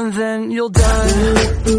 and then you'll die.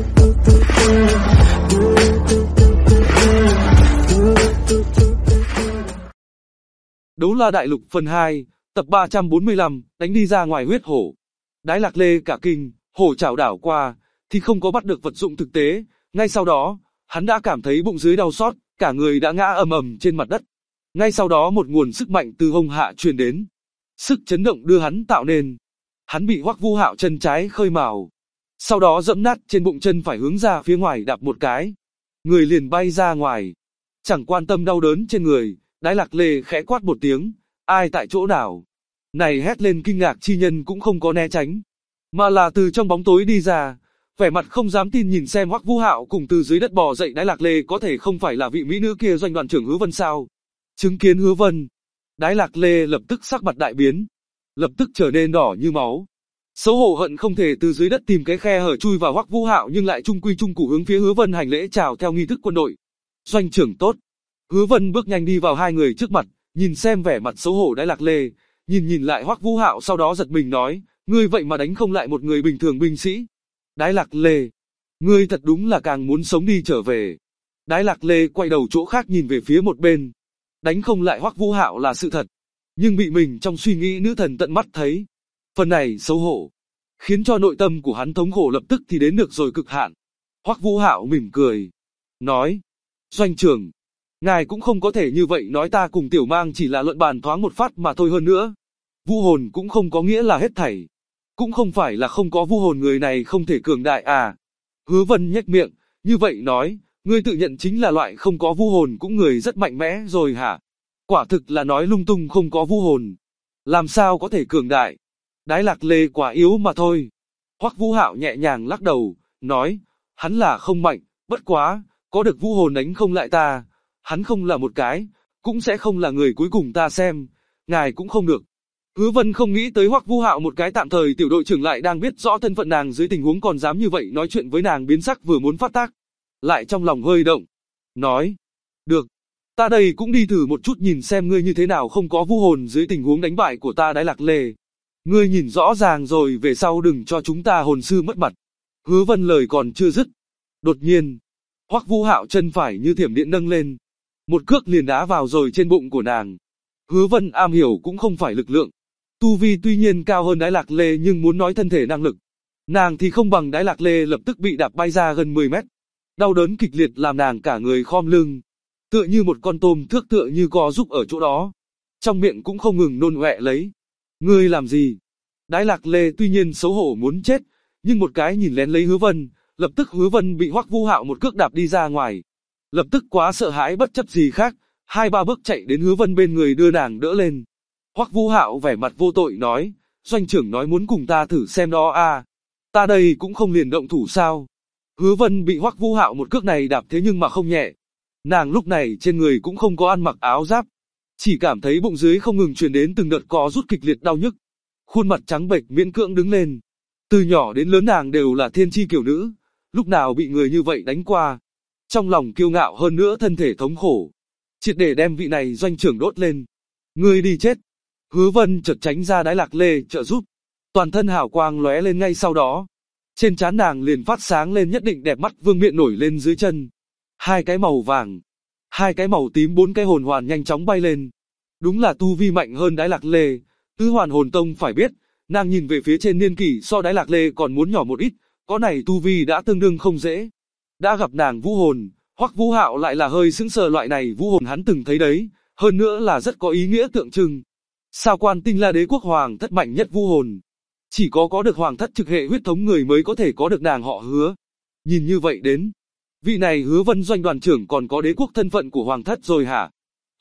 Đấu La Đại Lục phần 2, tập 345, đánh đi ra ngoài huyết hổ. Đái Lạc Lê cả kinh, hổ chảo đảo qua, thì không có bắt được vật dụng thực tế, ngay sau đó, hắn đã cảm thấy bụng dưới đau xót, cả người đã ngã ầm ầm trên mặt đất. Ngay sau đó một nguồn sức mạnh từ hông hạ truyền đến. Sức chấn động đưa hắn tạo nên. Hắn bị Hoắc Vu Hạo chân trái khơi mào. Sau đó dẫm nát trên bụng chân phải hướng ra phía ngoài đạp một cái. Người liền bay ra ngoài. Chẳng quan tâm đau đớn trên người, Đái Lạc Lê khẽ quát một tiếng, ai tại chỗ nào? Này hét lên kinh ngạc chi nhân cũng không có né tránh, mà là từ trong bóng tối đi ra, vẻ mặt không dám tin nhìn xem Hoắc Vu Hạo cùng từ dưới đất bò dậy. Đái Lạc Lê có thể không phải là vị mỹ nữ kia doanh đoàn trưởng Hứa Vân sao? Chứng kiến Hứa Vân, Đái Lạc Lê lập tức sắc mặt đại biến, lập tức trở nên đỏ như máu. Xấu hổ hận không thể từ dưới đất tìm cái khe hở chui vào Hoắc Vu Hạo, nhưng lại trung quy trung củ hướng phía Hứa Vân hành lễ chào theo nghi thức quân đội. Doanh trưởng tốt. Hứa Vân bước nhanh đi vào hai người trước mặt, nhìn xem vẻ mặt xấu hổ Đái Lạc Lê, nhìn lại Hoắc Vu Hạo, sau đó giật mình nói, ngươi vậy mà đánh không lại một người bình thường binh sĩ. Đái Lạc Lê, ngươi thật đúng là càng muốn sống đi trở về. Đái Lạc Lê quay đầu chỗ khác nhìn về phía một bên. Đánh không lại Hoắc Vu Hạo là sự thật, nhưng bị mình trong suy nghĩ nữ thần tận mắt thấy. Phần này xấu hổ, khiến cho nội tâm của hắn thống khổ lập tức thì đến được rồi cực hạn. Hoắc Vu Hạo mỉm cười, nói, doanh trưởng, ngài cũng không có thể như vậy nói, ta cùng Tiểu Mang chỉ là luận bàn thoáng một phát mà thôi, hơn nữa. Vu hồn cũng không có nghĩa là hết thảy. Cũng không phải là không có vu hồn người này không thể cường đại à. Hứa Vân nhếch miệng, như vậy nói, ngươi tự nhận chính là loại không có vu hồn cũng người rất mạnh mẽ rồi hả? Quả thực là nói lung tung, không có vu hồn. Làm sao có thể cường đại? Đái Lạc Lê quá yếu mà thôi. Hoắc Vu Hạo nhẹ nhàng lắc đầu, nói, hắn là không mạnh, bất quá, có được vu hồn đánh không lại ta. Hắn không là một cái, cũng sẽ không là người cuối cùng ta xem, ngài cũng không được. Hứa Vân không nghĩ tới Hoắc Vu Hạo một cái tạm thời tiểu đội trưởng lại đang biết rõ thân phận nàng dưới tình huống còn dám như vậy nói chuyện với nàng, biến sắc vừa muốn phát tác, lại trong lòng hơi động, nói, được, ta đây cũng đi thử một chút nhìn xem ngươi như thế nào không có vu hồn dưới tình huống đánh bại của ta Đái Lạc Lê. Ngươi nhìn rõ ràng rồi về sau đừng cho chúng ta hồn sư mất mặt. Hứa Vân lời còn chưa dứt, đột nhiên, Hoắc Vu Hạo chân phải như thiểm điện nâng lên, một cước liền đá vào rồi trên bụng của nàng. Hứa Vân am hiểu cũng không phải lực lượng, tu vi tuy nhiên cao hơn Đái Lạc Lê, nhưng muốn nói thân thể năng lực, nàng thì không bằng Đái Lạc Lê, lập tức bị đạp bay ra gần 10 mét. Đau đớn kịch liệt làm nàng cả người khom lưng, tựa như một con tôm thước, tựa như co giúp ở chỗ đó, trong miệng cũng không ngừng nôn ọe lấy. Ngươi làm gì? Đái Lạc Lê tuy nhiên xấu hổ muốn chết, nhưng một cái nhìn lén lấy Hứa Vân, lập tức Hứa Vân bị Hoắc Vu Hạo một cước đạp đi ra ngoài. Lập tức quá sợ hãi bất chấp gì khác, 2-3 bước chạy đến Hứa Vân bên người đưa nàng đỡ lên. Hoắc Vu Hạo vẻ mặt vô tội nói, doanh trưởng nói muốn cùng ta thử xem đó à, ta đây cũng không liền động thủ sao. Hứa Vân bị Hoắc Vu Hạo một cước này đạp thế nhưng mà không nhẹ. Nàng lúc này trên người cũng không có ăn mặc áo giáp, chỉ cảm thấy bụng dưới không ngừng truyền đến từng đợt co rút kịch liệt đau nhức. Khuôn mặt trắng bệch miễn cưỡng đứng lên. Từ nhỏ đến lớn nàng đều là thiên chi kiểu nữ, lúc nào bị người như vậy đánh qua. Trong lòng kiêu ngạo hơn nữa thân thể thống khổ, triệt để đem vị này doanh trưởng đốt lên. Ngươi đi chết. Hứa Vân chợt tránh ra Đái Lạc Lê trợ giúp, toàn thân hào quang lóe lên, ngay sau đó, trên trán nàng liền phát sáng lên nhất định đẹp mắt, vương miện nổi lên dưới chân. 2 cái màu vàng, 2 cái màu tím, 4 cái hồn hoàn nhanh chóng bay lên. Đúng là tu vi mạnh hơn Đái Lạc Lê. Tứ Hoàn Hồn Tông phải biết, nàng nhìn về phía trên niên kỷ so Đái Lạc Lê còn muốn nhỏ một ít, có này tu vi đã tương đương không dễ. Đã gặp nàng vũ hồn, Hoắc Vu Hạo lại là hơi sững sờ, loại này vũ hồn hắn từng thấy đấy, hơn nữa là rất có ý nghĩa tượng trưng. Sao Quan Tinh La Đế quốc hoàng thất mạnh nhất vũ hồn, chỉ có được hoàng thất trực hệ huyết thống người mới có thể có được nàng họ Hứa. Nhìn như vậy đến, vị này Hứa Vân doanh đoàn trưởng còn có đế quốc thân phận của hoàng thất rồi hả?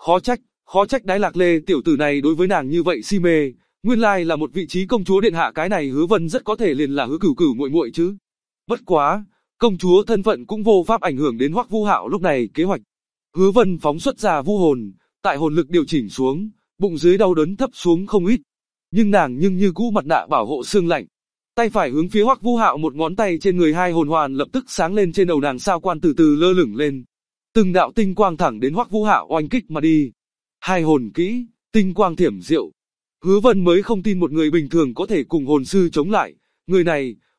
Khó trách Đái Lạc Lê tiểu tử này đối với nàng như vậy si mê, nguyên lai là một vị trí công chúa điện hạ, cái này Hứa Vân rất có thể liền là Hứa Cửu Cửu muội muội chứ. Bất quá, công chúa thân phận cũng vô pháp ảnh hưởng đến Hoắc Vu Hạo lúc này kế hoạch. Hứa Vân phóng xuất ra vu hồn, tại hồn lực điều chỉnh xuống, bụng dưới đau đớn thấp xuống không ít. Nhưng nàng như cũ mặt nạ bảo hộ xương lạnh. Tay phải hướng phía Hoắc Vu Hạo, một ngón tay trên người 2 hồn hoàn lập tức sáng lên, trên đầu nàng sao quan từ từ lơ lửng lên. Từng đạo tinh quang thẳng đến Hoắc Vu Hạo oanh kích mà đi. 2 hồn kỹ, tinh quang thiểm diệu. Hứa Vân mới không tin một người bình thường có thể cùng hồn sư chống lại. Người này,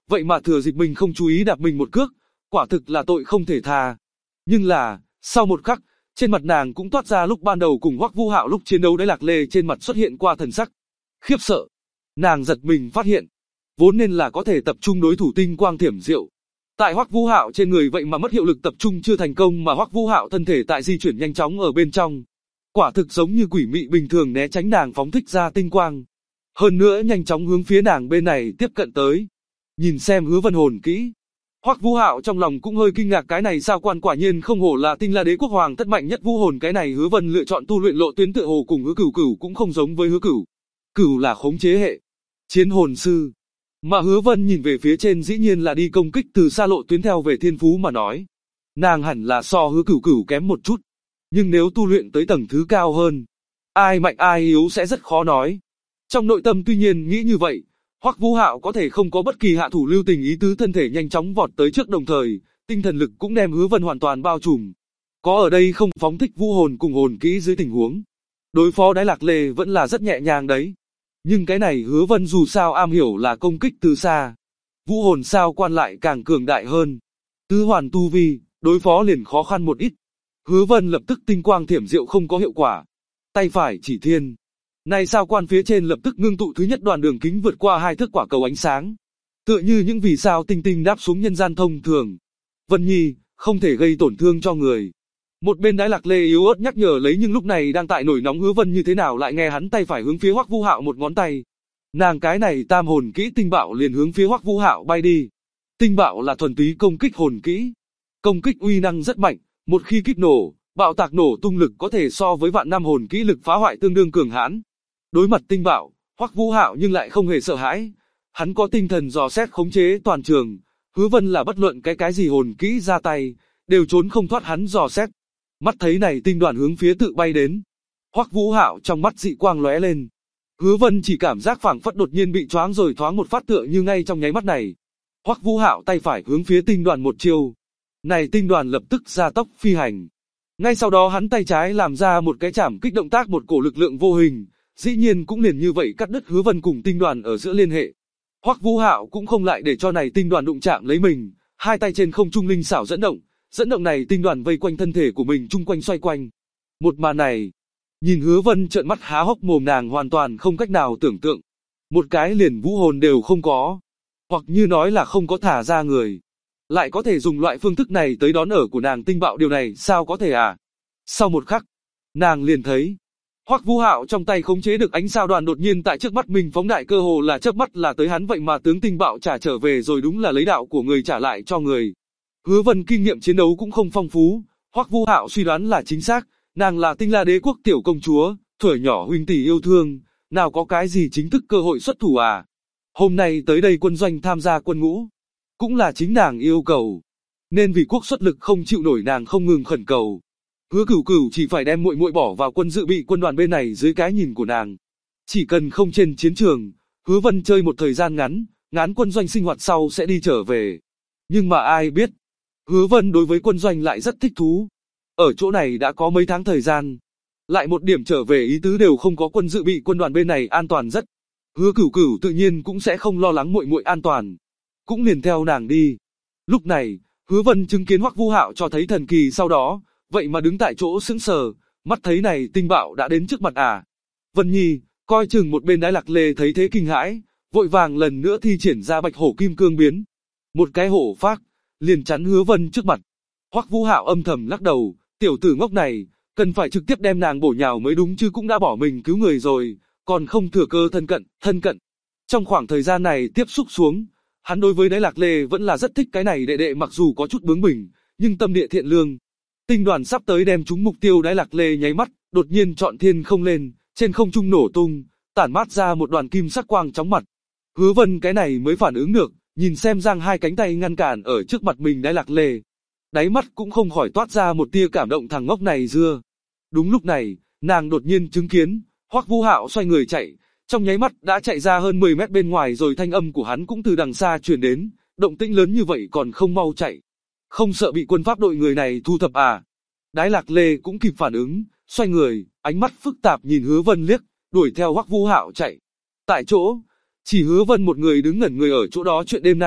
vậy mà thừa dịp mình không chú ý đạp mình một cước, quả thực là tội không thể tha. Nhưng là, sau một khắc, trên mặt nàng cũng toát ra lúc ban đầu cùng Hoắc Vũ Hạo lúc chiến đấu đấy, Lạc Lê trên mặt xuất hiện qua thần sắc khiếp sợ. Nàng giật mình phát hiện, vốn nên là có thể tập trung đối thủ tinh quang thiểm diệu, tại Hoắc Vũ Hạo trên người vậy mà mất hiệu lực tập trung chưa thành công, mà Hoắc Vũ Hạo thân thể tại di chuyển nhanh chóng ở bên trong, quả thực giống như quỷ mị bình thường né tránh nàng phóng thích ra tinh quang, hơn nữa nhanh chóng hướng phía nàng bên này tiếp cận tới. Nhìn xem Hứa Vân hồn kỹ, Hoắc Vũ Hạo trong lòng cũng hơi kinh ngạc, cái này sao quan quả nhiên không hổ là Tinh La Đế quốc hoàng thất mạnh nhất vũ hồn, cái này Hứa Vân lựa chọn tu luyện lộ tuyến tựa hồ cùng Hứa Cửu Cửu cũng không giống với Hứa Cửu. Cửu là khống chế hệ chiến hồn sư, mà Hứa Vân nhìn về phía trên dĩ nhiên là đi công kích từ xa lộ tuyến, theo về thiên phú mà nói, nàng hẳn là so Hứa Cửu Cửu kém một chút, nhưng nếu tu luyện tới tầng thứ cao hơn, ai mạnh ai yếu sẽ rất khó nói. Trong nội tâm tuy nhiên nghĩ như vậy, Hoắc Vũ Hạo có thể không có bất kỳ hạ thủ lưu tình ý tứ, thân thể nhanh chóng vọt tới trước, đồng thời, tinh thần lực cũng đem Hứa Vân hoàn toàn bao trùm. Có ở đây không phóng thích vũ hồn cùng hồn kỹ dưới tình huống đối phó Đái Lạc Lê vẫn là rất nhẹ nhàng đấy. Nhưng cái này Hứa Vân dù sao am hiểu là công kích từ xa, vũ hồn sao quan lại càng cường đại hơn, tứ hoàn tu vi, đối phó liền khó khăn một ít. Hứa Vân lập tức tinh quang thiểm diệu không có hiệu quả, tay phải chỉ thiên. Này sao quan phía trên lập tức ngưng tụ thứ nhất đoàn đường kính vượt qua 2 thước quả cầu ánh sáng, tựa như những vì sao tinh tinh đáp xuống nhân gian thông thường. Vân Nhi, không thể gây tổn thương cho người. Một bên Đái Lạc Lê yếu ớt nhắc nhở lấy, nhưng lúc này đang tại nổi nóng Hứa Vân như thế nào lại nghe hắn tay phải hướng phía Hoắc Vũ Hạo một ngón tay. Nàng cái này tam hồn kỹ tinh bạo liền hướng phía Hoắc Vũ Hạo bay đi. Tinh bạo là thuần túy công kích hồn kỹ, công kích uy năng rất mạnh, một khi kích nổ, bạo tạc nổ tung lực có thể so với vạn năm hồn kỹ lực phá hoại tương đương cường hãn. Đối mặt tinh bạo, Hoắc Vũ Hạo nhưng lại không hề sợ hãi, hắn có tinh thần dò xét khống chế toàn trường, Hứa Vân là bất luận cái gì hồn kỹ ra tay, đều trốn không thoát hắn dò xét. Mắt thấy này tinh đoàn hướng phía tự bay đến, Hoắc Vũ Hạo trong mắt dị quang lóe lên. Hứa Vân chỉ cảm giác phảng phất đột nhiên bị choáng rồi, thoáng một phát tựa như ngay trong nháy mắt này. Hoắc Vũ Hạo tay phải hướng phía tinh đoàn một chiêu, này tinh đoàn lập tức gia tốc phi hành. Ngay sau đó hắn tay trái làm ra một cái chạm kích động tác, một cổ lực lượng vô hình, dĩ nhiên cũng liền như vậy cắt đứt Hứa Vân cùng tinh đoàn ở giữa liên hệ. Hoắc Vũ Hạo cũng không lại để cho này tinh đoàn đụng chạm lấy mình, hai tay trên không trung linh xảo dẫn động này tinh đoàn vây quanh thân thể của mình chung quanh xoay quanh. Một màn này, nhìn Hứa Vân trợn mắt há hốc mồm, nàng hoàn toàn không cách nào tưởng tượng. Một cái liền vũ hồn đều không có, hoặc như nói là không có thả ra người, lại có thể dùng loại phương thức này tới đón ở của nàng tinh bạo, điều này sao có thể à? Sau một khắc, nàng liền thấy Hoắc Vũ Hạo trong tay khống chế được ánh sao đoàn đột nhiên tại trước mắt mình phóng đại, cơ hồ là chớp mắt là tới hắn, vậy mà tướng tinh bạo trả trở về rồi, đúng là lấy đạo của người trả lại cho người. Hứa Vân kinh nghiệm chiến đấu cũng không phong phú, Hoắc Vũ Hạo suy đoán là chính xác, nàng là Tinh La Đế quốc tiểu công chúa, thuở nhỏ huynh tỷ yêu thương, nào có cái gì chính thức cơ hội xuất thủ à? Hôm nay tới đây quân doanh tham gia quân ngũ, cũng là chính nàng yêu cầu, nên vì quốc xuất lực không chịu nổi, nàng không ngừng khẩn cầu. Hứa Cửu Cửu chỉ phải đem muội muội bỏ vào quân dự bị quân đoàn bên này dưới cái nhìn của nàng. Chỉ cần không trên chiến trường, Hứa Vân chơi một thời gian ngắn quân doanh sinh hoạt sau sẽ đi trở về. Nhưng mà ai biết, Hứa Vân đối với quân doanh lại rất thích thú. Ở chỗ này đã có mấy tháng thời gian, lại một điểm trở về ý tứ đều không có, quân dự bị quân đoàn bên này an toàn rất. Hứa Cửu Cửu tự nhiên cũng sẽ không lo lắng muội muội an toàn, cũng liền theo nàng đi. Lúc này, Hứa Vân chứng kiến Hoắc Vũ Hạo cho thấy thần kỳ sau đó, vậy mà đứng tại chỗ sững sờ, mắt thấy này tinh bạo đã đến trước mặt à. Vân Nhi, coi chừng. Một bên Đái Lạc Lê thấy thế kinh hãi, vội vàng lần nữa thi triển ra Bạch Hổ Kim Cương biến. Một cái hổ phác, liền chắn Hứa Vân trước mặt. Hoắc Vũ Hạo âm thầm lắc đầu, tiểu tử ngốc này, cần phải trực tiếp đem nàng bổ nhào mới đúng chứ, cũng đã bỏ mình cứu người rồi, còn không thừa cơ thân cận. Trong khoảng thời gian này tiếp xúc xuống, hắn đối với Đái Lạc Lê vẫn là rất thích, cái này đệ đệ mặc dù có chút bướng bỉnh, nhưng tâm địa thiện lương. Tinh đoàn sắp tới đem trúng mục tiêu, Đái Lạc Lê nháy mắt, đột nhiên chọn thiên không lên, trên không trung nổ tung, tản mát ra một đoàn kim sắc quang chóng mặt. Hứa Vân cái này mới phản ứng được, nhìn xem giang hai cánh tay ngăn cản ở trước mặt mình Đái Lạc Lê. Đáy mắt cũng không khỏi toát ra một tia cảm động, thằng ngốc này dưa. Đúng lúc này, nàng đột nhiên chứng kiến, Hoắc Vũ Hạo xoay người chạy, trong nháy mắt đã chạy ra hơn 10 mét bên ngoài rồi, thanh âm của hắn cũng từ đằng xa truyền đến, động tĩnh lớn như vậy còn không mau chạy. Không sợ bị quân pháp đội người này thu thập à? Đái Lạc Lê cũng kịp phản ứng, xoay người, ánh mắt phức tạp nhìn Hứa Vân liếc, đuổi theo Hoắc Vũ Hạo chạy. Tại chỗ, chỉ Hứa Vân một người đứng ngẩn người ở chỗ đó. Chuyện đêm nay,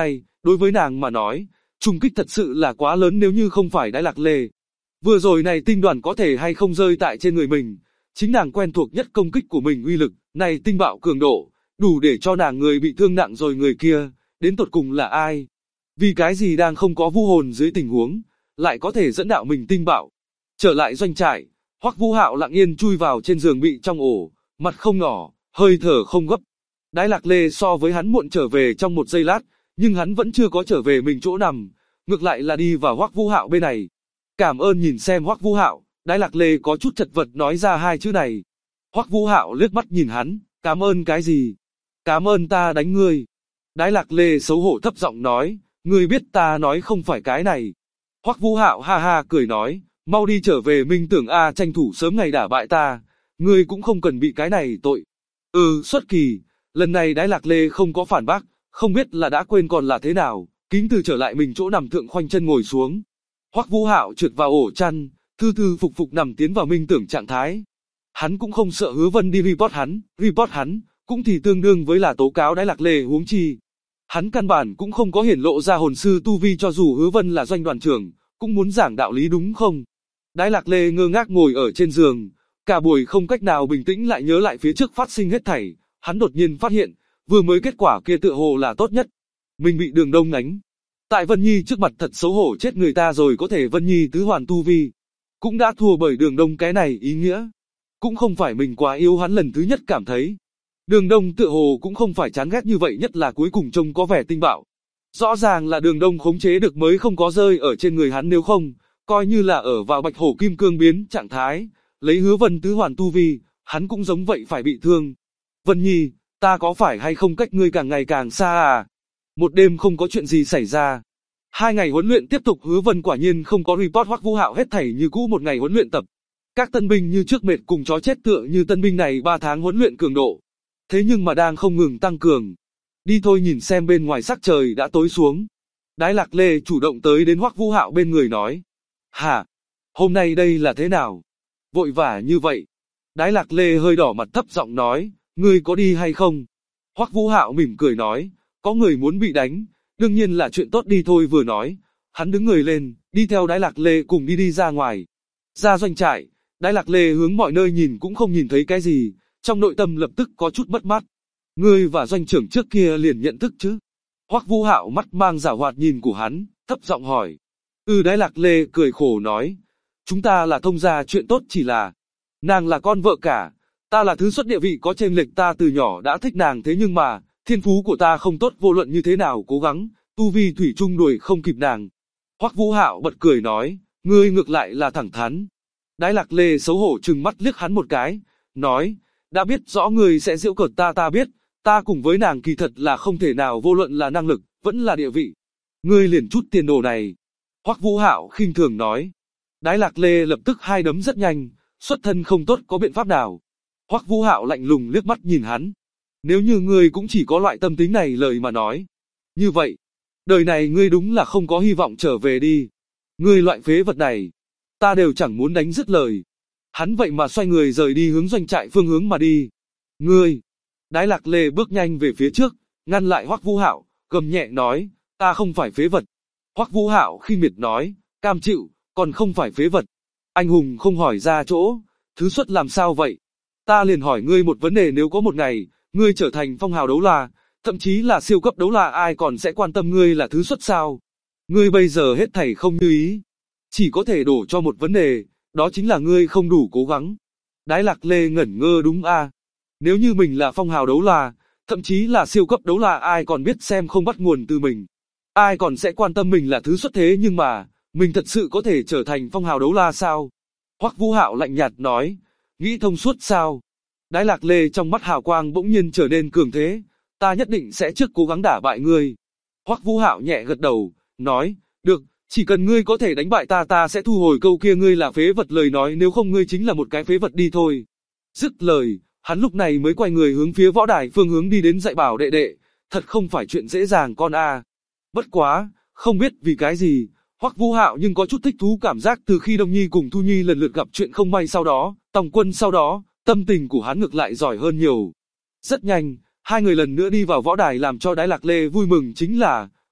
Đối với nàng mà nói, trùng kích thật sự là quá lớn nếu như không phải Đái Lạc Lê. Vừa rồi này tinh đoàn có thể hay không rơi tại trên người mình, chính nàng quen thuộc nhất công kích của mình uy lực, này tinh bạo cường độ, đủ để cho nàng người bị thương nặng rồi người kia, đến tột cùng là ai? Vì cái gì đang không có vu hồn dưới tình huống, lại có thể dẫn đạo mình tinh bạo? Trở lại doanh trại, Hoắc Vũ Hạo lặng yên chui vào trên giường bị trong ổ, mặt không ngỏ, hơi thở không gấp. Đái Lạc Lê so với hắn muộn trở về trong một giây lát, nhưng hắn vẫn chưa có trở về mình chỗ nằm, ngược lại là đi vào Hoắc Vũ Hạo bên này. Cảm ơn nhìn xem Hoắc Vũ Hạo, Đái Lạc Lê có chút chật vật nói ra hai chữ này. Hoắc Vũ Hạo liếc mắt nhìn hắn, cảm ơn cái gì? Cảm ơn ta đánh ngươi. Đái Lạc Lê xấu hổ thấp giọng nói, ngươi biết ta nói không phải cái này. Hoắc Vũ Hạo ha ha cười nói, mau đi trở về Minh Tưởng A tranh thủ sớm ngày đả bại ta, ngươi cũng không cần bị cái này tội. Xuất kỳ, lần này Đái Lạc Lê không có phản bác, không biết là đã quên còn là thế nào, kính từ trở lại mình chỗ nằm thượng khoanh chân ngồi xuống. Hoắc Vũ Hạo trượt vào ổ chăn, thư thư phục phục nằm tiến vào Minh Tưởng trạng thái. Hắn cũng không sợ Hứa Vân đi report hắn, cũng thì tương đương với là tố cáo Đái Lạc Lê huống chi. Hắn căn bản cũng không có hiển lộ ra hồn sư tu vi cho dù Hứa Vân là doanh đoàn trưởng, cũng muốn giảng đạo lý đúng không? Đái Lạc Lê ngơ ngác ngồi ở trên giường, cả buổi không cách nào bình tĩnh lại nhớ lại phía trước phát sinh hết thảy, hắn đột nhiên phát hiện, vừa mới kết quả kia tựa hồ là tốt nhất. Mình bị Đường Đông đánh. Tại Vân Nhi trước mặt thật xấu hổ chết người ta rồi có thể Vân Nhi tứ hoàn tu vi. Cũng đã thua bởi Đường Đông cái này ý nghĩa. Cũng không phải mình quá yêu hắn lần thứ nhất cảm thấy. Đường Đông tựa hồ cũng không phải chán ghét như vậy nhất là cuối cùng trông có vẻ tinh bạo. Rõ ràng là Đường Đông khống chế được mới không có rơi ở trên người hắn nếu không, coi như là ở vào Bạch Hổ Kim Cương biến trạng thái, lấy Hứa Vân tứ hoàn tu vi, hắn cũng giống vậy phải bị thương. Vân Nhi, ta có phải hay không cách ngươi càng ngày càng xa à? Một đêm không có chuyện gì xảy ra. 2 ngày huấn luyện tiếp tục Hứa Vân quả nhiên không có report Hoắc Vũ Hạo hết thảy như cũ một ngày huấn luyện tập. Các tân binh như trước mệt cùng chó chết tựa như tân binh này 3 tháng huấn luyện cường độ. Thế nhưng mà đang không ngừng tăng cường. Đi thôi nhìn xem bên ngoài sắc trời đã tối xuống. Đái Lạc Lê chủ động tới đến Hoắc Vũ Hạo bên người nói. Hả? Hôm nay đây là thế nào? Vội vã như vậy. Đái Lạc Lê hơi đỏ mặt thấp giọng nói, ngươi có đi hay không? Hoắc Vũ Hạo mỉm cười nói, có người muốn bị đánh, đương nhiên là chuyện tốt đi thôi vừa nói. Hắn đứng người lên, đi theo Đái Lạc Lê cùng đi ra ngoài. Ra doanh trại, Đái Lạc Lê hướng mọi nơi nhìn cũng không nhìn thấy cái gì, trong nội tâm lập tức có chút mất mát. Ngươi và doanh trưởng trước kia liền nhận thức chứ? Hoắc Vũ Hạo mắt mang giảo hoạt nhìn của hắn, thấp giọng hỏi. Đái Lạc Lê cười khổ nói, chúng ta là thông gia chuyện tốt chỉ là, nàng là con vợ cả, ta là thứ xuất địa vị có chênh lệch ta từ nhỏ đã thích nàng thế nhưng mà, thiên phú của ta không tốt vô luận như thế nào cố gắng, tu vi thủy chung đuổi không kịp nàng. Hoắc Vũ Hạo bật cười nói, ngươi ngược lại là thẳng thắn. Đái Lạc Lê xấu hổ trừng mắt liếc hắn một cái, nói, đã biết rõ ngươi sẽ giễu cợt ta biết, ta cùng với nàng kỳ thật là không thể nào vô luận là năng lực, vẫn là địa vị. Ngươi liền chút tiền đồ này. Hoắc Vũ Hạo khinh thường nói. Đái Lạc Lê lập tức hai đấm rất nhanh, xuất thân không tốt có biện pháp nào. Hoắc Vũ Hạo lạnh lùng liếc mắt nhìn hắn. Nếu như ngươi cũng chỉ có loại tâm tính này lời mà nói. Như vậy, đời này ngươi đúng là không có hy vọng trở về đi. Ngươi loại phế vật này, ta đều chẳng muốn đánh dứt lời. Hắn vậy mà xoay người rời đi hướng doanh trại phương hướng mà đi. Ngươi, Đái Lạc Lê bước nhanh về phía trước, ngăn lại Hoắc Vũ Hạo, gầm nhẹ nói, ta không phải phế vật. Hoắc Vũ Hạo khinh miệt nói, cam chịu, còn không phải phế vật. Anh hùng không hỏi ra chỗ, thứ xuất làm sao vậy? Ta liền hỏi ngươi một vấn đề nếu có một ngày, ngươi trở thành phong hào đấu la, thậm chí là siêu cấp đấu la ai còn sẽ quan tâm ngươi là thứ xuất sao? Ngươi bây giờ hết thảy không như ý. Chỉ có thể đổ cho một vấn đề, đó chính là ngươi không đủ cố gắng. Đái Lạc Lê ngẩn ngơ đúng a? Nếu như mình là phong hào đấu la, thậm chí là siêu cấp đấu la ai còn biết xem không bắt nguồn từ mình. Ai còn sẽ quan tâm mình là thứ xuất thế nhưng mà, mình thật sự có thể trở thành phong hào đấu la sao? Hoắc Vũ Hạo lạnh nhạt nói, nghĩ thông suốt sao? Đái Lạc Lê trong mắt hào quang bỗng nhiên trở nên cường thế, ta nhất định sẽ trước cố gắng đả bại ngươi. Hoắc Vũ Hạo nhẹ gật đầu, nói, được, chỉ cần ngươi có thể đánh bại ta sẽ thu hồi câu kia ngươi là phế vật lời nói nếu không ngươi chính là một cái phế vật đi thôi. Dứt lời, hắn lúc này mới quay người hướng phía võ đài phương hướng đi đến dạy bảo đệ đệ, thật không phải chuyện dễ dàng con a. Bất quá, không biết vì cái gì, Hoắc Vũ Hạo nhưng có chút thích thú cảm giác từ khi Đông Nhi cùng Thu Nhi lần lượt gặp chuyện không may sau đó, Tòng Quân sau đó, tâm tình của hắn ngược lại giỏi hơn nhiều. Rất nhanh, hai người lần nữa đi vào võ đài làm cho Đái Lạc Lê vui mừng chính là,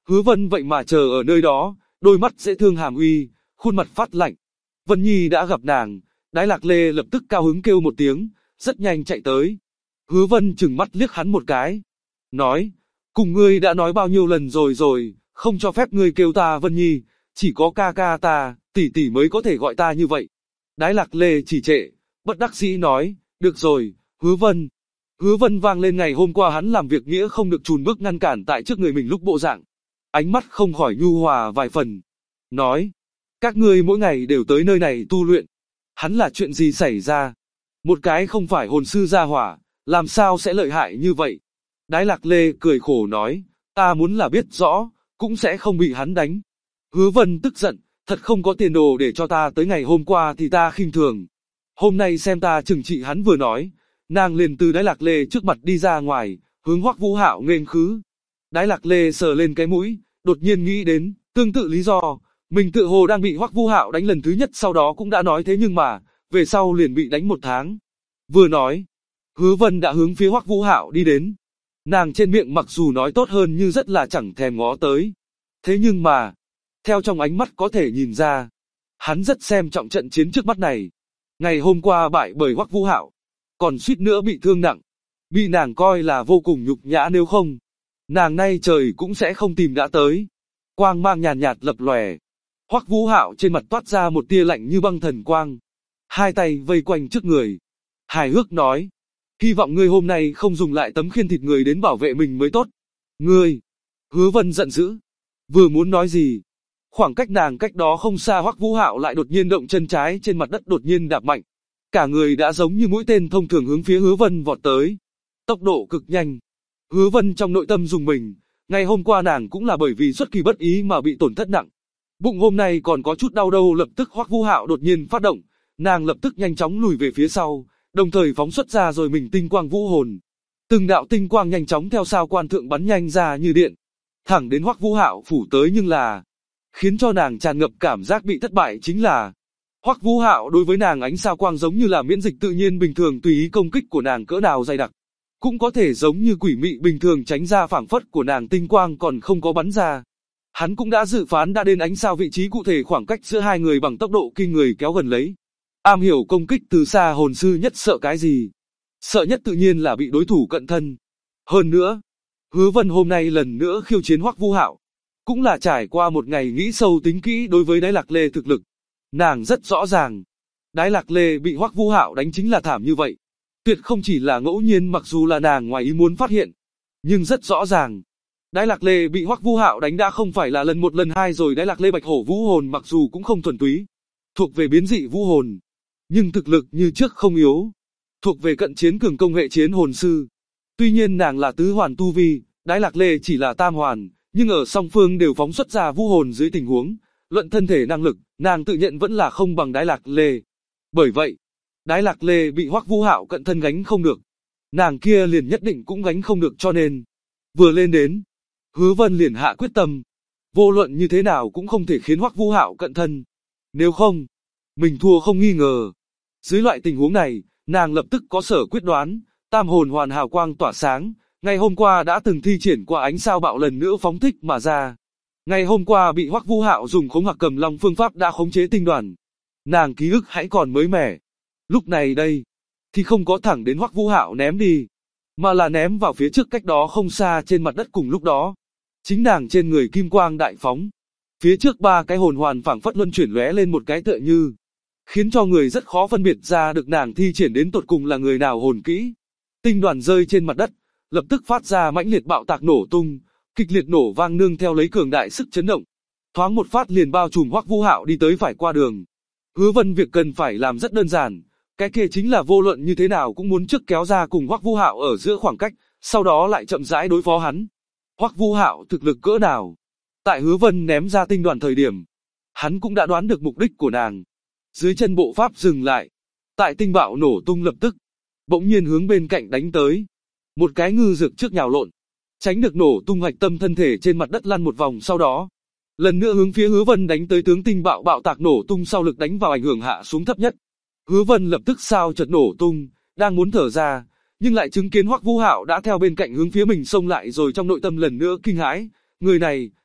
Hứa Vân vậy mà chờ ở nơi đó, đôi mắt dễ thương hàm uy, khuôn mặt phát lạnh. Vân Nhi đã gặp nàng, Đái Lạc Lê lập tức cao hứng kêu một tiếng, rất nhanh chạy tới. Hứa Vân trừng mắt liếc hắn một cái, nói, cùng ngươi đã nói bao nhiêu lần rồi, không cho phép ngươi kêu ta Vân Nhi, chỉ có ca ca ta, tỷ tỷ mới có thể gọi ta như vậy. Đái Lạc Lê chỉ trệ, bất đắc dĩ nói, được rồi, Hứa Vân. Hứa Vân vang lên ngày hôm qua hắn làm việc nghĩa không được chùn bước ngăn cản tại trước người mình lúc bộ dạng. Ánh mắt không khỏi nhu hòa vài phần. Nói, các ngươi mỗi ngày đều tới nơi này tu luyện. Hắn là chuyện gì xảy ra? Một cái không phải hồn sư gia hỏa, làm sao sẽ lợi hại như vậy? Đái Lạc Lê cười khổ nói, ta muốn là biết rõ, cũng sẽ không bị hắn đánh. Hứa Vân tức giận, thật không có tiền đồ để cho ta tới ngày hôm qua thì ta khinh thường. Hôm nay xem ta trừng trị hắn vừa nói, nàng liền từ Đái Lạc Lê trước mặt đi ra ngoài, hướng Hoắc Vũ Hạo nghênh khứ. Đái Lạc Lê sờ lên cái mũi, đột nhiên nghĩ đến, tương tự lý do, mình tự hồ đang bị Hoắc Vũ Hạo đánh lần thứ nhất sau đó cũng đã nói thế nhưng mà, về sau liền bị đánh 1 tháng. Vừa nói, Hứa Vân đã hướng phía Hoắc Vũ Hạo đi đến. Nàng trên miệng mặc dù nói tốt hơn như rất là chẳng thèm ngó tới. Thế nhưng mà, theo trong ánh mắt có thể nhìn ra, hắn rất xem trọng trận chiến trước mắt này. Ngày hôm qua bại bởi Hoắc Vũ Hạo, còn suýt nữa bị thương nặng. Bị nàng coi là vô cùng nhục nhã nếu không, nàng nay trời cũng sẽ không tìm đã tới. Quang mang nhàn nhạt lập lòe. Hoắc Vũ Hạo trên mặt toát ra một tia lạnh như băng thần quang. Hai tay vây quanh trước người. Hài hước nói, hy vọng ngươi hôm nay không dùng lại tấm khiên thịt người đến bảo vệ mình mới tốt. Ngươi! Hứa Vân giận dữ. Vừa muốn nói gì, khoảng cách nàng cách đó không xa Hoắc Vũ Hạo lại đột nhiên động chân trái trên mặt đất đột nhiên đạp mạnh. Cả người đã giống như mũi tên thông thường hướng phía Hứa Vân vọt tới. Tốc độ cực nhanh. Hứa Vân trong nội tâm rùng mình, ngày hôm qua nàng cũng là bởi vì xuất kỳ bất ý mà bị tổn thất nặng. Bụng hôm nay còn có chút đau đâu lập tức Hoắc Vũ Hạo đột nhiên phát động, nàng lập tức nhanh chóng lùi về phía sau, đồng thời phóng xuất ra rồi mình tinh quang vũ hồn. Từng đạo tinh quang nhanh chóng theo sao quan thượng bắn nhanh ra như điện, thẳng đến Hoắc Vũ Hạo phủ tới nhưng là, khiến cho nàng tràn ngập cảm giác bị thất bại chính là, Hoắc Vũ Hạo đối với nàng ánh sao quang giống như là miễn dịch tự nhiên bình thường tùy ý công kích của nàng cỡ nào dày đặc. Cũng có thể giống như quỷ mị bình thường tránh ra phảng phất của nàng tinh quang còn không có bắn ra. Hắn cũng đã dự phán đã đến ánh sao vị trí cụ thể khoảng cách giữa hai người bằng tốc độ kinh người kéo gần lấy. Am hiểu công kích từ xa hồn sư nhất sợ cái gì? Sợ nhất tự nhiên là bị đối thủ cận thân. Hơn nữa, Hứa Vân hôm nay lần nữa khiêu chiến Hoắc Vũ Hạo, cũng là trải qua một ngày nghĩ sâu tính kỹ đối với Đái Lạc Lê thực lực. Nàng rất rõ ràng, Đái Lạc Lê bị Hoắc Vũ Hạo đánh chính là thảm như vậy. Tuyệt không chỉ là ngẫu nhiên mặc dù là nàng ngoài ý muốn phát hiện, nhưng rất rõ ràng. Đái Lạc Lê bị Hoắc Vũ Hạo đánh đã không phải là lần 1 lần 2 rồi. Đái Lạc Lê Bạch Hổ Vũ Hồn mặc dù cũng không thuần túy, thuộc về biến dị vũ hồn, nhưng thực lực như trước không yếu, thuộc về cận chiến cường công hệ chiến hồn sư. Tuy nhiên nàng là tứ hoàn tu vi, Đái Lạc Lê chỉ là tam hoàn, nhưng ở song phương đều phóng xuất ra vũ hồn dưới tình huống, luận thân thể năng lực, nàng tự nhận vẫn là không bằng Đái Lạc Lê. Bởi vậy, Đái Lạc Lê bị Hoắc Vũ Hạo cận thân gánh không được, nàng kia liền nhất định cũng gánh không được cho nên, vừa lên đến, Hứa Vân liền hạ quyết tâm, vô luận như thế nào cũng không thể khiến Hoắc Vũ Hạo cận thân. Nếu không, mình thua không nghi ngờ. Dưới loại tình huống này, nàng lập tức có sở quyết đoán, tam hồn hoàn hào quang tỏa sáng, ngày hôm qua đã từng thi triển qua ánh sao bạo lần nữa phóng thích mà ra. Ngày hôm qua bị Hoắc Vũ Hạo dùng khống hạc cầm long phương pháp đã khống chế tinh đoàn. Nàng ký ức hãy còn mới mẻ. Lúc này đây, thì không có thẳng đến Hoắc Vũ Hạo ném đi, mà là ném vào phía trước cách đó không xa trên mặt đất cùng lúc đó. Chính nàng trên người kim quang đại phóng. Phía trước 3 cái hồn hoàn phảng phất luân chuyển lóe lên một cái tựa như, khiến cho người rất khó phân biệt ra được nàng thi triển đến tột cùng là người nào hồn kỹ. Tinh đoàn rơi trên mặt đất, lập tức phát ra mãnh liệt bạo tạc nổ tung, kịch liệt nổ vang nương theo lấy cường đại sức chấn động. Thoáng một phát liền bao trùm Hoắc Vũ Hạo đi tới phải qua đường. Hứa Vân việc cần phải làm rất đơn giản, cái kia chính là vô luận như thế nào cũng muốn trước kéo ra cùng Hoắc Vũ Hạo ở giữa khoảng cách, sau đó lại chậm rãi đối phó hắn. Hoắc Vũ Hạo thực lực cỡ nào? Tại Hứa Vân ném ra tinh đoàn thời điểm, hắn cũng đã đoán được mục đích của nàng. Dưới chân bộ pháp dừng lại, tại tinh bạo nổ tung lập tức, bỗng nhiên hướng bên cạnh đánh tới. Một cái ngư dược trước nhào lộn, tránh được nổ tung hạch tâm thân thể trên mặt đất lăn một vòng sau đó, lần nữa hướng phía Hứa Vân đánh tới tướng tinh bạo bạo tạc nổ tung sau lực đánh vào ảnh hưởng hạ xuống thấp nhất. Hứa Vân lập tức sao chợt nổ tung, đang muốn thở ra, nhưng lại chứng kiến Hoắc Vũ Hạo đã theo bên cạnh hướng phía mình xông lại rồi trong nội tâm lần nữa kinh hãi, người này,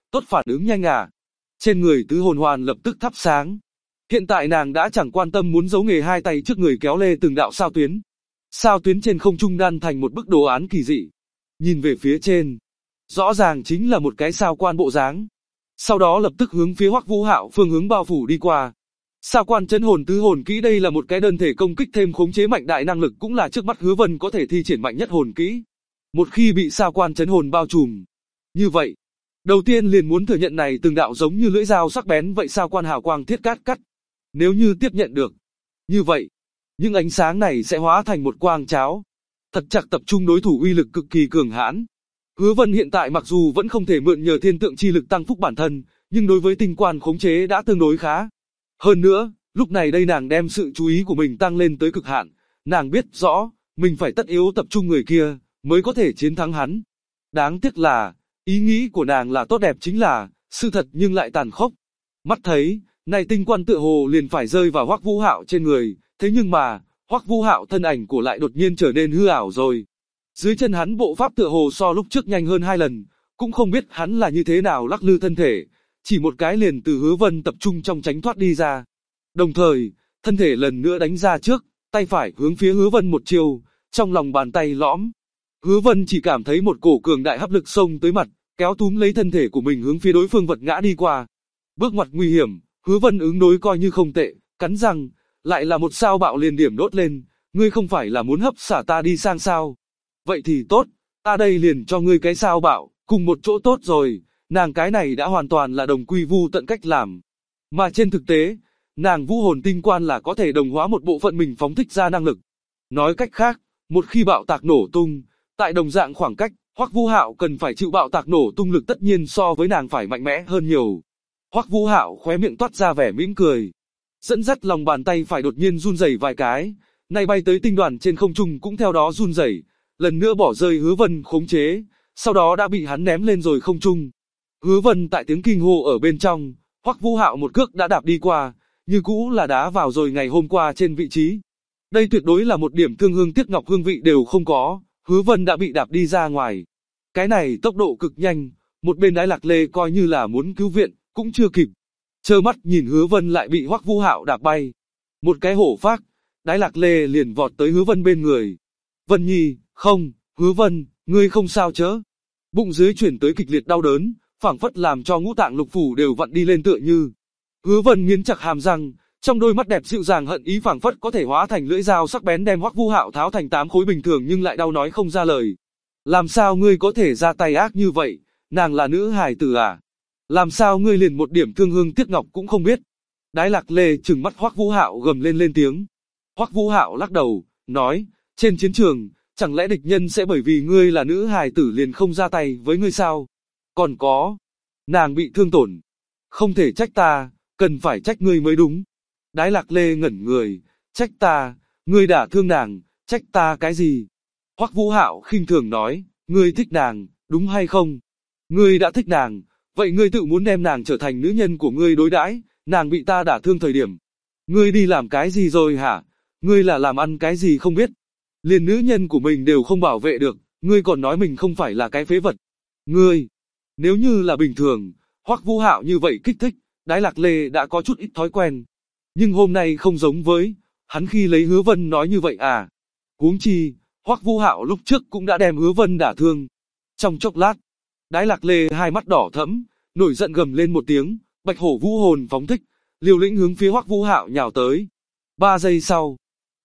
tốt phản ứng nhanh à. Trên người Tứ Hồn Hoàn lập tức thắp sáng. Hiện tại nàng đã chẳng quan tâm muốn giấu nghề, hai tay trước người kéo lê từng đạo sao tuyến. Sao tuyến trên không trung đan thành một bức đồ án kỳ dị. Nhìn về phía trên, rõ ràng chính là một cái sao quan bộ dáng. Sau đó lập tức hướng phía Hoắc Vũ Hạo phương hướng bao phủ đi qua. Sao quan chấn hồn tứ hồn kỹ, đây là một cái đơn thể công kích thêm khống chế mạnh đại năng lực, cũng là trước mắt Hứa Vân có thể thi triển mạnh nhất hồn kỹ. Một khi bị sao quan chấn hồn bao trùm, như vậy, đầu tiên liền muốn thừa nhận này từng đạo giống như lưỡi dao sắc bén vậy sao quan hào quang thiết cắt cắt. Nếu như tiếp nhận được, như vậy, những ánh sáng này sẽ hóa thành một quang cháo. Thật chặt tập trung đối thủ, uy lực cực kỳ cường hãn. Hứa Vân hiện tại mặc dù vẫn không thể mượn nhờ thiên tượng chi lực tăng phúc bản thân, nhưng đối với tinh quan khống chế đã tương đối khá. Hơn nữa, lúc này đây nàng đem sự chú ý của mình tăng lên tới cực hạn, nàng biết rõ, mình phải tất yếu tập trung người kia, mới có thể chiến thắng hắn. Đáng tiếc là, ý nghĩ của nàng là tốt đẹp chính là, sự thật nhưng lại tàn khốc. Mắt thấy, này tinh quan tựa hồ liền phải rơi vào Hoắc Vũ Hạo trên người, thế nhưng mà, Hoắc Vũ Hạo thân ảnh của lại đột nhiên trở nên hư ảo rồi. Dưới chân hắn bộ pháp tựa hồ so lúc trước nhanh hơn 2 lần, cũng không biết hắn là như thế nào lắc lư thân thể, chỉ một cái liền từ Hứa Vân tập trung trong tránh thoát đi ra. Đồng thời, thân thể lần nữa đánh ra trước, tay phải hướng phía Hứa Vân một chiều, trong lòng bàn tay lõm. Hứa Vân chỉ cảm thấy một cổ cường đại hấp lực xông tới mặt, kéo túm lấy thân thể của mình hướng phía đối phương vật ngã đi qua. Bước ngoặt nguy hiểm, Hứa Vân ứng đối coi như không tệ, cắn răng, lại là một sao bạo liền điểm đốt lên, ngươi không phải là muốn hấp xả ta đi sang sao? Vậy thì tốt, ta đây liền cho ngươi cái sao bạo, cùng một chỗ tốt rồi, nàng cái này đã hoàn toàn là đồng quy vu tận cách làm. Mà trên thực tế, nàng vũ hồn tinh quan là có thể đồng hóa một bộ phận mình phóng thích ra năng lực. Nói cách khác, một khi bạo tạc nổ tung, tại đồng dạng khoảng cách, Hoắc Vũ Hạo cần phải chịu bạo tạc nổ tung lực tất nhiên so với nàng phải mạnh mẽ hơn nhiều. Hoắc Vũ Hạo khóe miệng toát ra vẻ mỉm cười, dẫn dắt lòng bàn tay phải đột nhiên run rẩy vài cái, nay bay tới tinh đoàn trên không trung cũng theo đó run rẩy, lần nữa bỏ rơi Hứa Vân khống chế, sau đó đã bị hắn ném lên rồi không trung. Hứa Vân tại tiếng kinh hô ở bên trong, Hoắc Vũ Hạo một cước đã đạp đi qua, như cũ là đá vào rồi ngày hôm qua trên vị trí. Đây tuyệt đối là một điểm thương hương tiếc ngọc hương vị đều không có, Hứa Vân đã bị đạp đi ra ngoài. Cái này tốc độ cực nhanh, một bên Đái Lạc Lê coi như là muốn cứu viện, cũng chưa kịp. Trơ mắt nhìn Hứa Vân lại bị Hoắc Vũ Hạo đạp bay. Một cái hổ phác, Đái Lạc Lê liền vọt tới Hứa Vân bên người. Vân Nhi, không, Hứa Vân, ngươi không sao chớ. Bụng dưới chuyển tới kịch liệt đau đớn, phảng phất làm cho ngũ tạng lục phủ đều vặn đi lên tựa như. Hứa Vân nghiến chặt hàm răng, trong đôi mắt đẹp dịu dàng hận ý phảng phất có thể hóa thành lưỡi dao sắc bén đem Hoắc Vũ Hạo tháo thành 8 khối bình thường, nhưng lại đau nói không ra lời. Làm sao ngươi có thể ra tay ác như vậy, nàng là nữ hài tử à? Làm sao ngươi liền một điểm thương hương tiếc ngọc cũng không biết? Đái Lạc Lê trừng mắt Hoắc Vũ Hạo gầm lên tiếng. Hoắc Vũ Hạo lắc đầu, nói, trên chiến trường, chẳng lẽ địch nhân sẽ bởi vì ngươi là nữ hài tử liền không ra tay với ngươi sao? Còn có, nàng bị thương tổn, không thể trách ta, cần phải trách ngươi mới đúng. Đái Lạc Lê ngẩn người, trách ta, ngươi đã thương nàng, trách ta cái gì? Hoắc Vũ Hạo khinh thường nói, ngươi thích nàng, đúng hay không? Ngươi đã thích nàng, vậy ngươi tự muốn đem nàng trở thành nữ nhân của ngươi đối đãi, nàng bị ta đả thương thời điểm. Ngươi đi làm cái gì rồi hả? Ngươi là làm ăn cái gì không biết? Liền nữ nhân của mình đều không bảo vệ được, ngươi còn nói mình không phải là cái phế vật. Ngươi, nếu như là bình thường, Hoắc Vũ Hạo như vậy kích thích, Đái Lạc Lê đã có chút ít thói quen. Nhưng hôm nay không giống với, hắn khi lấy Hứa Vân nói như vậy à. Huống chi, Hoắc Vũ Hạo lúc trước cũng đã đem Hứa Vân đả thương. Trong chốc lát, Đái Lạc Lê hai mắt đỏ thẫm, nổi giận gầm lên một tiếng, bạch hổ vũ hồn phóng thích, liều lĩnh hướng phía Hoắc Vũ Hạo nhào tới. 3 giây sau,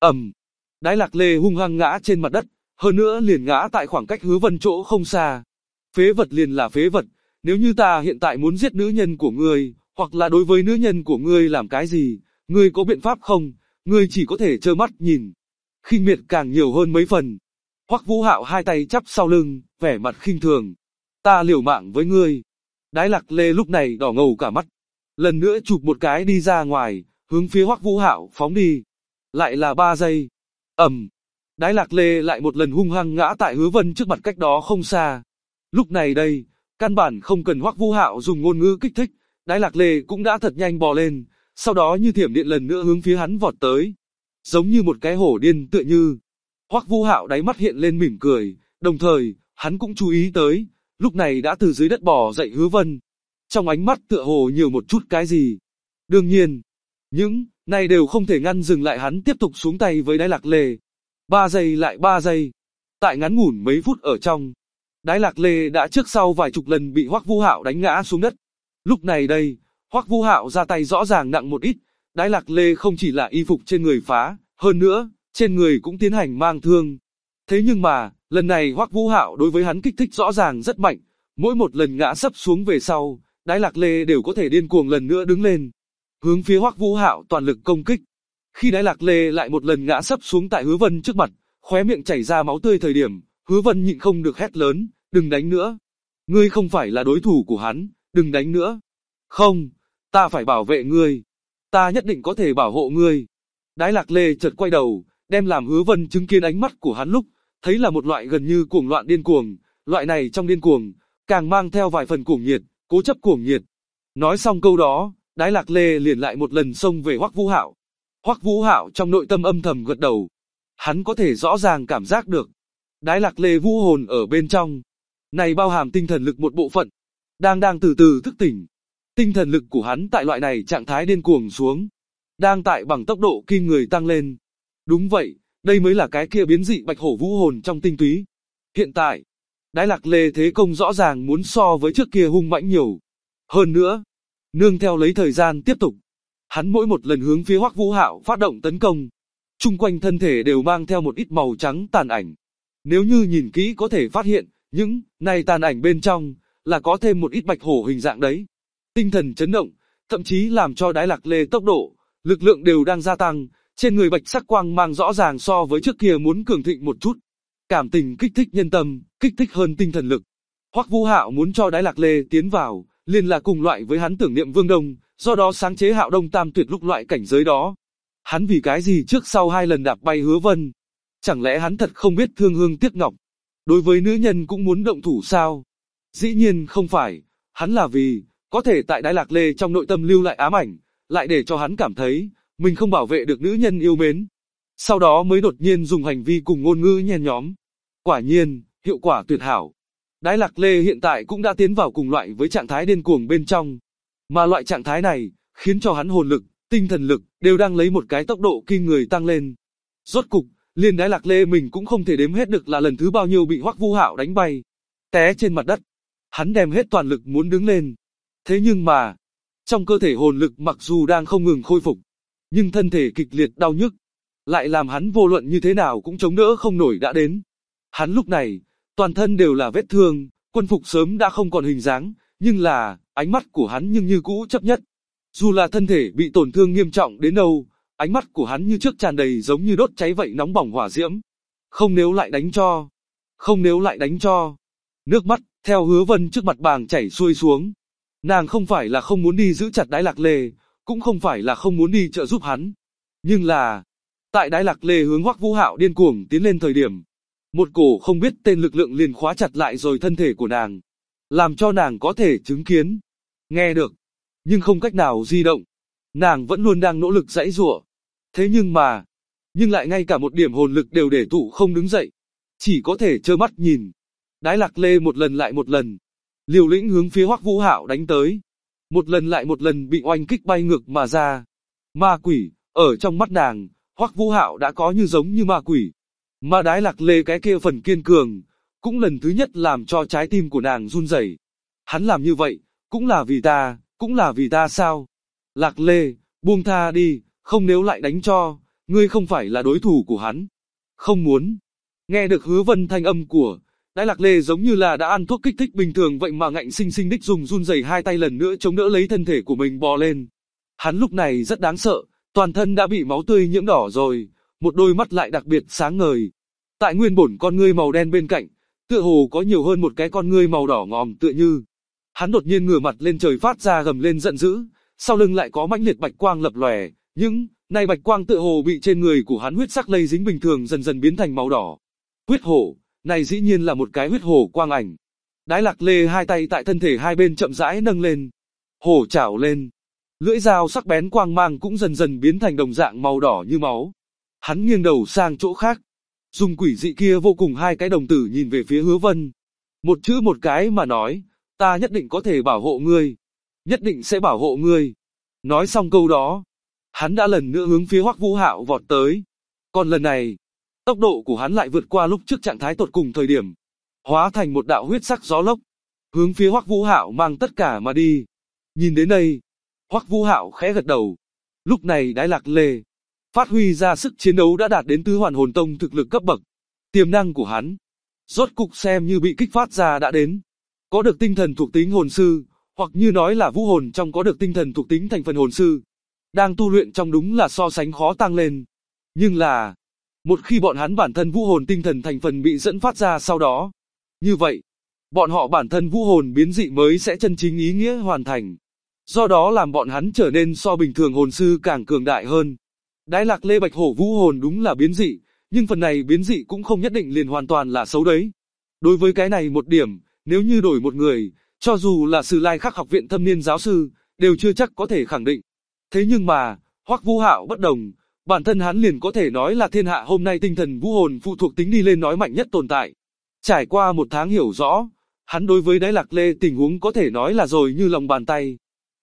Đái Lạc Lê hung hăng ngã trên mặt đất, hơn nữa liền ngã tại khoảng cách Hứa Vân chỗ không xa. Phế vật liền là phế vật, nếu như ta hiện tại muốn giết nữ nhân của ngươi, hoặc là đối với nữ nhân của ngươi làm cái gì, ngươi có biện pháp không? Ngươi chỉ có thể trơ mắt nhìn. Khinh miệt càng nhiều hơn mấy phần. Hoắc Vũ Hạo hai tay chắp sau lưng, vẻ mặt khinh thường. Ta liều mạng với ngươi. Đái Lạc Lê lúc này đỏ ngầu cả mắt. Lần nữa chụp một cái đi ra ngoài, hướng phía Hoắc Vũ Hạo phóng đi. Lại là 3 giây. Đái Lạc Lê lại một lần hung hăng ngã tại Hứa Vân trước mặt cách đó không xa. Lúc này đây, căn bản không cần Hoắc Vũ Hạo dùng ngôn ngữ kích thích, Đái Lạc Lê cũng đã thật nhanh bò lên, sau đó như thiểm điện lần nữa hướng phía hắn vọt tới. Giống như một cái hổ điên tựa như. Hoắc Vũ Hạo đáy mắt hiện lên mỉm cười, đồng thời, hắn cũng chú ý tới, lúc này đã từ dưới đất bò dậy Hứa Vân. trong ánh mắt tựa hồ nhiều một chút cái gì. Đương nhiên, những này đều không thể ngăn dừng lại hắn tiếp tục xuống tay với Đái Lạc Lê. 3 giây lại 3 giây. Tại ngắn ngủn mấy phút ở trong, Đái Lạc Lê đã trước sau vài chục lần bị Hoắc Vũ Hạo đánh ngã xuống đất. Lúc này đây, Hoắc Vũ Hạo ra tay rõ ràng nặng một ít, Đái Lạc Lê không chỉ là y phục trên người phá, hơn nữa, trên người cũng tiến hành mang thương. Thế nhưng mà, lần này Hoắc Vũ Hạo đối với hắn kích thích rõ ràng rất mạnh, mỗi một lần ngã sấp xuống về sau, Đái Lạc Lê đều có thể điên cuồng lần nữa đứng lên, hướng phía Hoắc Vũ Hạo toàn lực công kích. Khi Đái Lạc Lê lại một lần ngã sấp xuống tại Hứa Vân trước mặt, khóe miệng chảy ra máu tươi thời điểm, Hứa Vân nhịn không được hét lớn, đừng đánh nữa. Ngươi không phải là đối thủ của hắn, đừng đánh nữa. Không, ta phải bảo vệ ngươi. Ta nhất định có thể bảo hộ ngươi. Đái Lạc Lê chợt quay đầu, đem làm Hứa Vân chứng kiến ánh mắt của hắn lúc, thấy là một loại gần như cuồng loạn điên cuồng, loại này trong điên cuồng, càng mang theo vài phần cuồng nhiệt, cố chấp cuồng nhiệt. Nói xong câu đó, Đái Lạc Lê liền lại một lần xông về Hoắc Vũ Hạo. Hoắc Vũ Hạo trong nội tâm âm thầm gật đầu. Hắn có thể rõ ràng cảm giác được, Đái Lạc Lê vũ hồn ở bên trong, này bao hàm tinh thần lực một bộ phận, đang từ từ thức tỉnh. Tinh thần lực của hắn tại loại này trạng thái điên cuồng xuống, đang tại bằng tốc độ kinh người tăng lên. Đúng vậy, đây mới là cái kia biến dị bạch hổ vũ hồn trong tinh túy. Hiện tại, Đái Lạc Lê thế công rõ ràng muốn so với trước kia hung mãnh nhiều. Hơn nữa, nương theo lấy thời gian tiếp tục, hắn mỗi một lần hướng phía Hoắc Vũ Hạo phát động tấn công, chung quanh thân thể đều mang theo một ít màu trắng tàn ảnh. Nếu như nhìn kỹ có thể phát hiện, những này tàn ảnh bên trong là có thêm một ít bạch hổ hình dạng đấy. Tinh thần chấn động, thậm chí làm cho Đái Lạc Lê tốc độ, lực lượng đều đang gia tăng, trên người bạch sắc quang mang rõ ràng so với trước kia muốn cường thịnh một chút. Cảm tình kích thích nhân tâm, kích thích hơn tinh thần lực. Hoắc Vũ Hạo muốn cho Đái Lạc Lê tiến vào, liền là cùng loại với hắn tưởng niệm Vương Đông, do đó sáng chế Hạo Đông Tam Tuyệt lúc loại cảnh giới đó. Hắn vì cái gì trước sau 2 lần đạp bay Hứa Vân? Chẳng lẽ hắn thật không biết thương hương tiếc ngọc? Đối với nữ nhân cũng muốn động thủ sao? Dĩ nhiên không phải, hắn là vì có thể tại Đái Lạc Lê trong nội tâm lưu lại ám ảnh, lại để cho hắn cảm thấy mình không bảo vệ được nữ nhân yêu mến. Sau đó mới đột nhiên dùng hành vi cùng ngôn ngữ nhen nhóm. Quả nhiên, hiệu quả tuyệt hảo. Đái Lạc Lê hiện tại cũng đã tiến vào cùng loại với trạng thái điên cuồng bên trong. Mà loại trạng thái này, khiến cho hắn hồn lực, tinh thần lực, đều đang lấy một cái tốc độ kinh người tăng lên. Rốt cục, liền Đái Lạc Lê mình cũng không thể đếm hết được là lần thứ bao nhiêu bị Hoắc Vũ Hạo đánh bay. Té trên mặt đất. Hắn đem hết toàn lực muốn đứng lên. Thế nhưng mà, trong cơ thể hồn lực mặc dù đang không ngừng khôi phục, nhưng thân thể kịch liệt đau nhức, lại làm hắn vô luận như thế nào cũng chống đỡ không nổi đã đến. Hắn lúc này, toàn thân đều là vết thương, quân phục sớm đã không còn hình dáng, nhưng là, ánh mắt của hắn nhưng như cũ chấp nhất. Dù là thân thể bị tổn thương nghiêm trọng đến đâu, ánh mắt của hắn như trước tràn đầy giống như đốt cháy vậy nóng bỏng hỏa diễm. Không nếu lại đánh cho. Không nếu lại đánh cho. Nước mắt, theo Hứa Vân trước mặt bàng chảy xuôi xuống. Nàng không phải là không muốn đi giữ chặt Đái Lạc Lê, cũng không phải là không muốn đi trợ giúp hắn. Nhưng là, tại Đái Lạc Lê hướng Hoắc Vũ Hạo điên cuồng tiến lên thời điểm, một cổ không biết tên lực lượng liền khóa chặt lại rồi thân thể của nàng, làm cho nàng có thể chứng kiến, nghe được, nhưng không cách nào di động. Nàng vẫn luôn đang nỗ lực giãy giụa. Thế nhưng lại ngay cả một điểm hồn lực đều để tụ không đứng dậy, chỉ có thể trơ mắt nhìn. Đái Lạc Lê một lần lại một lần, liều lĩnh hướng phía Hoắc Vũ Hạo đánh tới, một lần lại một lần bị oanh kích bay ngược mà ra. Ma quỷ, ở trong mắt nàng, Hoắc Vũ Hạo đã có như giống như ma quỷ. Mà Đái Lạc Lê cái kia phần kiên cường, cũng lần thứ nhất làm cho trái tim của nàng run rẩy. Hắn làm như vậy, cũng là vì ta sao? Lạc Lê, buông tha đi, không nếu lại đánh cho, ngươi không phải là đối thủ của hắn. Không muốn. Nghe được Hứa Vân thanh âm của Đái Lạc Lê giống như là đã ăn thuốc kích thích bình thường vậy mà ngạnh sinh sinh đích dùng run rẩy hai tay lần nữa chống đỡ lấy thân thể của mình bò lên. Hắn lúc này rất đáng sợ, toàn thân đã bị máu tươi nhiễm đỏ rồi, một đôi mắt lại đặc biệt sáng ngời. Tại nguyên bổn con ngươi màu đen bên cạnh, tựa hồ có nhiều hơn một cái con ngươi màu đỏ ngòm tựa như. Hắn đột nhiên ngửa mặt lên trời phát ra gầm lên giận dữ, sau lưng lại có mãnh liệt bạch quang lập lòe, nhưng này bạch quang tựa hồ bị trên người của hắn huyết sắc lây dính bình thường dần dần biến thành màu đỏ. Huyết hổ, này dĩ nhiên là một cái huyết hổ quang ảnh. Đái Lạc Lê hai tay tại thân thể hai bên chậm rãi nâng lên, hổ chảo lên, lưỡi dao sắc bén quang mang cũng dần dần biến thành đồng dạng màu đỏ như máu. Hắn nghiêng đầu sang chỗ khác, dùng quỷ dị kia vô cùng hai cái đồng tử nhìn về phía Hứa Vân. Một chữ một cái mà nói, ta nhất định có thể bảo hộ ngươi. nhất định sẽ bảo hộ ngươi. Nói xong câu đó, hắn đã lần nữa hướng phía Hoắc Vũ Hạo vọt tới. Còn lần này, tốc độ của hắn lại vượt qua lúc trước trạng thái tột cùng thời điểm, hóa thành một đạo huyết sắc gió lốc, hướng phía Hoắc Vũ Hạo mang tất cả mà đi. Nhìn đến đây, Hoắc Vũ Hạo khẽ gật đầu. Lúc này Đái Lạc Lê phát huy ra sức chiến đấu đã đạt đến tứ hoàn hồn tông thực lực cấp bậc. Tiềm năng của hắn rốt cục xem như bị kích phát ra đã đến. Có được tinh thần thuộc tính hồn sư, hoặc như nói là vũ hồn trong có được tinh thần thuộc tính thành phần hồn sư. Đang tu luyện trong đúng là so sánh khó tăng lên. Nhưng là, một khi bọn hắn bản thân vũ hồn tinh thần thành phần bị dẫn phát ra sau đó, như vậy, bọn họ bản thân vũ hồn biến dị mới sẽ chân chính ý nghĩa hoàn thành. Do đó làm bọn hắn trở nên so bình thường hồn sư càng cường đại hơn. Đái Lạc Lê Bạch Hổ vũ hồn đúng là biến dị, nhưng phần này biến dị cũng không nhất định liền hoàn toàn là xấu đấy. Đối với cái này một điểm, nếu như đổi một người, cho dù là Sử Lai Khắc học viện thâm niên giáo sư, đều chưa chắc có thể khẳng định. Thế nhưng mà, Hoắc Vũ Hạo bất đồng, bản thân hắn liền có thể nói là thiên hạ hôm nay tinh thần vũ hồn phụ thuộc tính đi lên nói mạnh nhất tồn tại. Trải qua một tháng hiểu rõ, hắn đối với Đái Lạc Lê tình huống có thể nói là rồi như lòng bàn tay.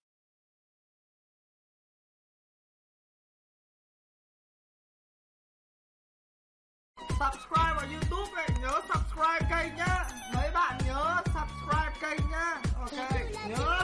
Subscribe vào YouTube này, nhớ subscribe kênh nhá. Mấy bạn nhớ subscribe kênh nhá. Ok, nhớ.